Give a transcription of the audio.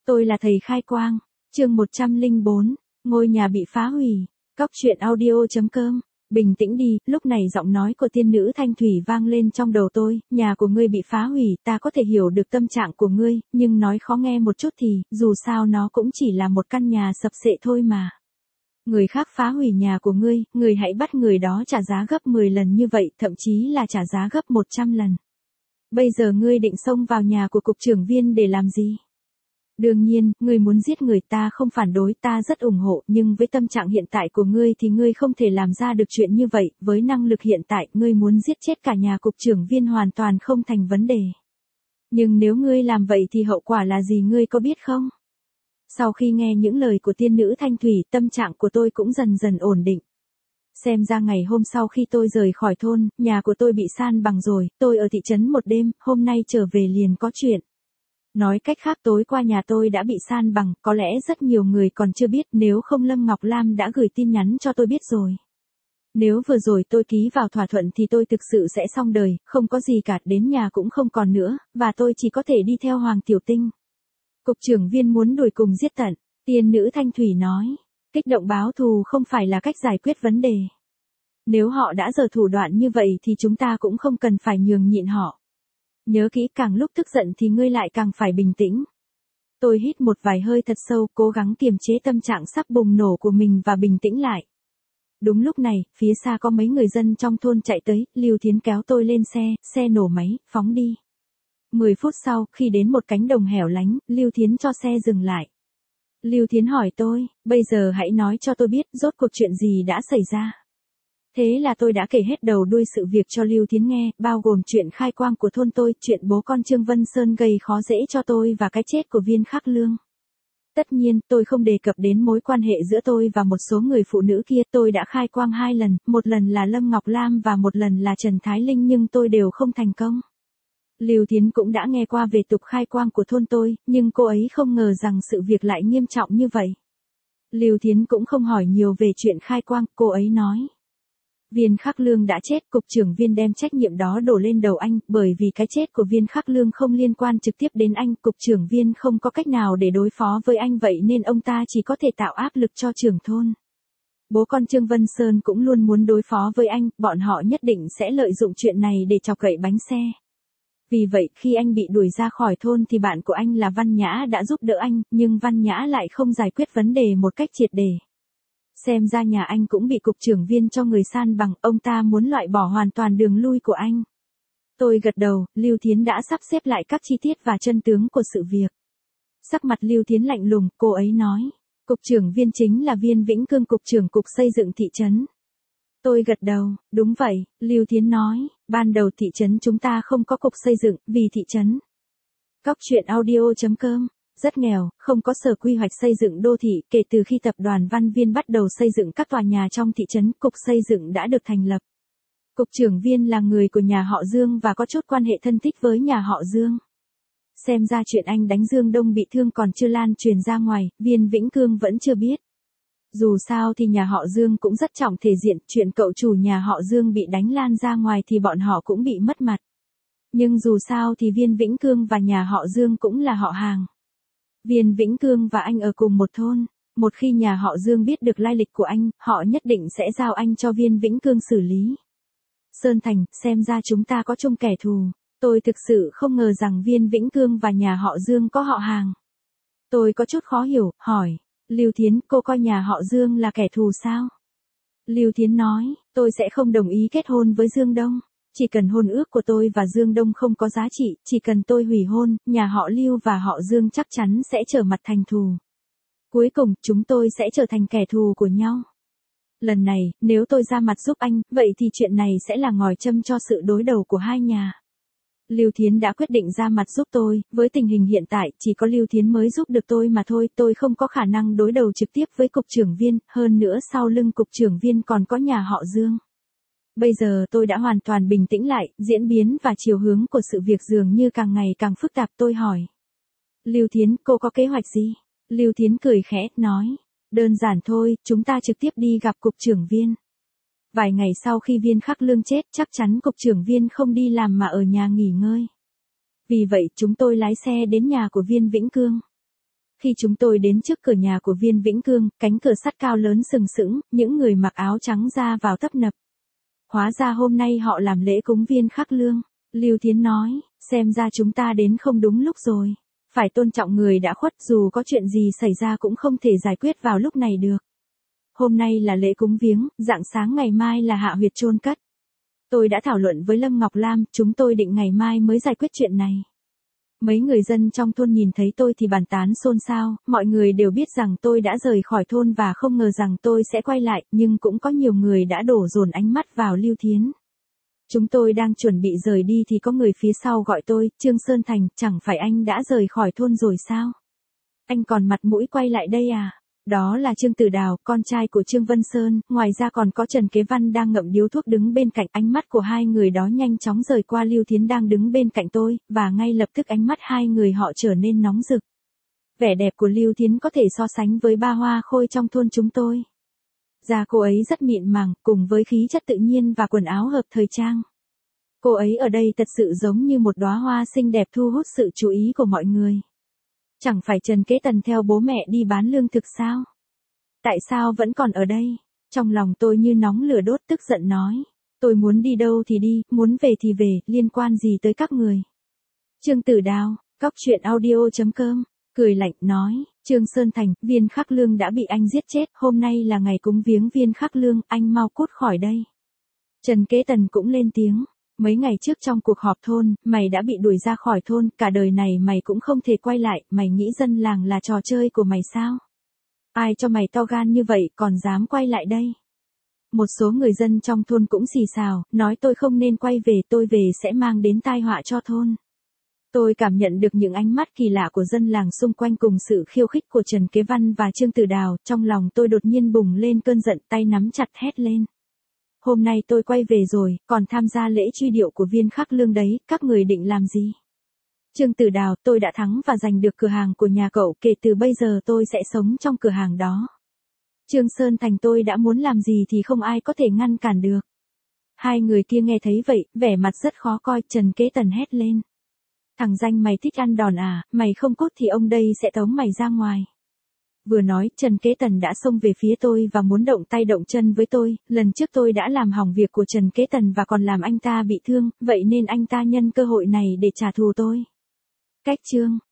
Tôi là thầy khai quang. Chương 104, ngôi nhà bị phá hủy. Cóc truyện audio.com. Bình tĩnh đi, lúc này giọng nói của tiên nữ Thanh Thủy vang lên trong đầu tôi, nhà của ngươi bị phá hủy, ta có thể hiểu được tâm trạng của ngươi, nhưng nói khó nghe một chút thì, dù sao nó cũng chỉ là một căn nhà sập xệ thôi mà. Người khác phá hủy nhà của ngươi hãy bắt người đó trả giá gấp 10 lần như vậy, thậm chí là trả giá gấp 100 lần. Bây giờ ngươi định xông vào nhà của cục trưởng Viên để làm gì? Đương nhiên, ngươi muốn giết người ta không phản đối, ta rất ủng hộ, nhưng với tâm trạng hiện tại của ngươi thì ngươi không thể làm ra được chuyện như vậy, với năng lực hiện tại, ngươi muốn giết chết cả nhà cục trưởng Viên hoàn toàn không thành vấn đề. Nhưng nếu ngươi làm vậy thì hậu quả là gì ngươi có biết không? Sau khi nghe những lời của tiên nữ Thanh Thủy, tâm trạng của tôi cũng dần dần ổn định. Xem ra ngày hôm sau khi tôi rời khỏi thôn, nhà của tôi bị san bằng rồi, tôi ở thị trấn một đêm, hôm nay trở về liền có chuyện. Nói cách khác tối qua nhà tôi đã bị san bằng, có lẽ rất nhiều người còn chưa biết, nếu không Lâm Ngọc Lam đã gửi tin nhắn cho tôi biết rồi. Nếu vừa rồi tôi ký vào thỏa thuận thì tôi thực sự sẽ xong đời, không có gì cả, đến nhà cũng không còn nữa, và tôi chỉ có thể đi theo Hoàng Tiểu Tinh. Cục trưởng Viên muốn đuổi cùng giết tận, tiên nữ Thanh Thủy nói. Kích động báo thù không phải là cách giải quyết vấn đề. Nếu họ đã giở thủ đoạn như vậy thì chúng ta cũng không cần phải nhường nhịn họ. Nhớ kỹ, càng lúc tức giận thì ngươi lại càng phải bình tĩnh. Tôi hít một vài hơi thật sâu, cố gắng kiềm chế tâm trạng sắp bùng nổ của mình và bình tĩnh lại. Đúng lúc này, phía xa có mấy người dân trong thôn chạy tới, Lưu Thiến kéo tôi lên xe nổ máy, phóng đi. 10 phút sau, khi đến một cánh đồng hẻo lánh, Lưu Thiến cho xe dừng lại. Lưu Thiến hỏi tôi, bây giờ hãy nói cho tôi biết, rốt cuộc chuyện gì đã xảy ra. Thế là tôi đã kể hết đầu đuôi sự việc cho Lưu Thiến nghe, bao gồm chuyện khai quang của thôn tôi, chuyện bố con Trương Vân Sơn gây khó dễ cho tôi và cái chết của Viên Khắc Lương. Tất nhiên, tôi không đề cập đến mối quan hệ giữa tôi và một số người phụ nữ kia, tôi đã khai quang 2 lần, một lần là Lâm Ngọc Lam và một lần là Trần Thái Linh nhưng tôi đều không thành công. Lưu Thiến cũng đã nghe qua về tục khai quang của thôn tôi, nhưng cô ấy không ngờ rằng sự việc lại nghiêm trọng như vậy. Lưu Thiến cũng không hỏi nhiều về chuyện khai quang, cô ấy nói. Viên Khắc Lương đã chết, cục trưởng Viên đem trách nhiệm đó đổ lên đầu anh, bởi vì cái chết của Viên Khắc Lương không liên quan trực tiếp đến anh, cục trưởng Viên không có cách nào để đối phó với anh vậy nên ông ta chỉ có thể tạo áp lực cho trưởng thôn. Bố con Trương Vân Sơn cũng luôn muốn đối phó với anh, bọn họ nhất định sẽ lợi dụng chuyện này để chọc gậy bánh xe. Vì vậy, khi anh bị đuổi ra khỏi thôn thì bạn của anh là Văn Nhã đã giúp đỡ anh, nhưng Văn Nhã lại không giải quyết vấn đề một cách triệt để. Xem ra nhà anh cũng bị cục trưởng Viên cho người san bằng, ông ta muốn loại bỏ hoàn toàn đường lui của anh. Tôi gật đầu, Lưu Thiến đã sắp xếp lại các chi tiết và chân tướng của sự việc. Sắc mặt Lưu Thiến lạnh lùng, cô ấy nói, cục trưởng Viên chính là Viên Vĩnh Cương, cục trưởng cục xây dựng thị trấn. Tôi gật đầu, đúng vậy, Lưu Thiến nói, ban đầu thị trấn chúng ta không có cục xây dựng, vì thị trấn. Cóc truyện audio.com, rất nghèo, không có sở quy hoạch xây dựng đô thị, kể từ khi tập đoàn Văn Viên bắt đầu xây dựng các tòa nhà trong thị trấn, cục xây dựng đã được thành lập. Cục trưởng Viên là người của nhà họ Dương và có chút quan hệ thân thích với nhà họ Dương. Xem ra chuyện anh đánh Dương Đông bị thương còn chưa lan truyền ra ngoài, Viên Vĩnh Cương vẫn chưa biết. Dù sao thì nhà họ Dương cũng rất trọng thể diện, chuyện cậu chủ nhà họ Dương bị đánh lan ra ngoài thì bọn họ cũng bị mất mặt. Nhưng dù sao thì Viên Vĩnh Cương và nhà họ Dương cũng là họ hàng. Viên Vĩnh Cương và anh ở cùng một thôn, một khi nhà họ Dương biết được lai lịch của anh, họ nhất định sẽ giao anh cho Viên Vĩnh Cương xử lý. Sơn Thành, xem ra chúng ta có chung kẻ thù, tôi thực sự không ngờ rằng Viên Vĩnh Cương và nhà họ Dương có họ hàng. Tôi có chút khó hiểu, hỏi. Lưu Thiến, cô coi nhà họ Dương là kẻ thù sao? Lưu Thiến nói, tôi sẽ không đồng ý kết hôn với Dương Đông. Chỉ cần hôn ước của tôi và Dương Đông không có giá trị, chỉ cần tôi hủy hôn, nhà họ Lưu và họ Dương chắc chắn sẽ trở mặt thành thù. Cuối cùng, chúng tôi sẽ trở thành kẻ thù của nhau. Lần này, nếu tôi ra mặt giúp anh, vậy thì chuyện này sẽ là ngòi châm cho sự đối đầu của hai nhà. Lưu Thiến đã quyết định ra mặt giúp tôi, với tình hình hiện tại, chỉ có Lưu Thiến mới giúp được tôi mà thôi, tôi không có khả năng đối đầu trực tiếp với cục trưởng Viên, hơn nữa sau lưng cục trưởng Viên còn có nhà họ Dương. Bây giờ tôi đã hoàn toàn bình tĩnh lại, diễn biến và chiều hướng của sự việc dường như càng ngày càng phức tạp, tôi hỏi. Lưu Thiến, cô có kế hoạch gì? Lưu Thiến cười khẽ, nói, đơn giản thôi, chúng ta trực tiếp đi gặp cục trưởng Viên. Vài ngày sau khi Viên Khắc Lương chết, chắc chắn cục trưởng Viên không đi làm mà ở nhà nghỉ ngơi. Vì vậy chúng tôi lái xe đến nhà của Viên Vĩnh Cương. Khi chúng tôi đến trước cửa nhà của Viên Vĩnh Cương, cánh cửa sắt cao lớn sừng sững, những người mặc áo trắng ra vào tấp nập. Hóa ra hôm nay họ làm lễ cúng Viên Khắc Lương. Lưu Thiến nói, xem ra chúng ta đến không đúng lúc rồi. Phải tôn trọng người đã khuất, dù có chuyện gì xảy ra cũng không thể giải quyết vào lúc này được. Hôm nay là lễ cúng viếng, rạng sáng ngày mai là hạ huyệt chôn cất. Tôi đã thảo luận với Lâm Ngọc Lam, chúng tôi định ngày mai mới giải quyết chuyện này. Mấy người dân trong thôn nhìn thấy tôi thì bàn tán xôn xao, mọi người đều biết rằng tôi đã rời khỏi thôn và không ngờ rằng tôi sẽ quay lại, nhưng cũng có nhiều người đã đổ dồn ánh mắt vào Lưu Thiến. Chúng tôi đang chuẩn bị rời đi thì có người phía sau gọi tôi, Trương Sơn Thành, chẳng phải anh đã rời khỏi thôn rồi sao? Anh còn mặt mũi quay lại đây à? Đó là Trương Tử Đào, con trai của Trương Vân Sơn, ngoài ra còn có Trần Kế Văn đang ngậm điếu thuốc đứng bên cạnh. Ánh mắt của hai người đó nhanh chóng rời qua Lưu Thiến đang đứng bên cạnh tôi, và ngay lập tức ánh mắt hai người họ trở nên nóng rực. Vẻ đẹp của Lưu Thiến có thể so sánh với ba hoa khôi trong thôn chúng tôi. Da cô ấy rất mịn màng, cùng với khí chất tự nhiên và quần áo hợp thời trang. Cô ấy ở đây thật sự giống như một đóa hoa xinh đẹp thu hút sự chú ý của mọi người. Chẳng phải Trần Kế Tần theo bố mẹ đi bán lương thực sao? Tại sao vẫn còn ở đây? Trong lòng tôi như nóng lửa đốt, tức giận nói. Tôi muốn đi đâu thì đi, muốn về thì về, liên quan gì tới các người? Trương Tử Đào, coctruyện.audio.com, cười lạnh nói, Trương Sơn Thành, Viên Khắc Lương đã bị anh giết chết, hôm nay là ngày cúng viếng Viên Khắc Lương, anh mau cút khỏi đây. Trần Kế Tần cũng lên tiếng. Mấy ngày trước trong cuộc họp thôn, mày đã bị đuổi ra khỏi thôn, cả đời này mày cũng không thể quay lại, mày nghĩ dân làng là trò chơi của mày sao? Ai cho mày to gan như vậy còn dám quay lại đây? Một số người dân trong thôn cũng xì xào, nói tôi không nên quay về, tôi về sẽ mang đến tai họa cho thôn. Tôi cảm nhận được những ánh mắt kỳ lạ của dân làng xung quanh cùng sự khiêu khích của Trần Kế Văn và Trương Tử Đào, trong lòng tôi đột nhiên bùng lên cơn giận, tay nắm chặt hét lên. Hôm nay tôi quay về rồi, còn tham gia lễ truy điệu của Viên Khắc Lương đấy, các người định làm gì? Trương Tử Đào, tôi đã thắng và giành được cửa hàng của nhà cậu, kể từ bây giờ tôi sẽ sống trong cửa hàng đó. Trương Sơn Thành, tôi đã muốn làm gì thì không ai có thể ngăn cản được. Hai người kia nghe thấy vậy, vẻ mặt rất khó coi. Trần Kế Tần hét lên. Thằng danh mày thích ăn đòn à, mày không cút thì ông đây sẽ tống mày ra ngoài. Vừa nói, Trần Kế Tần đã xông về phía tôi và muốn động tay động chân với tôi, lần trước tôi đã làm hỏng việc của Trần Kế Tần và còn làm anh ta bị thương, vậy nên anh ta nhân cơ hội này để trả thù tôi. Cách chương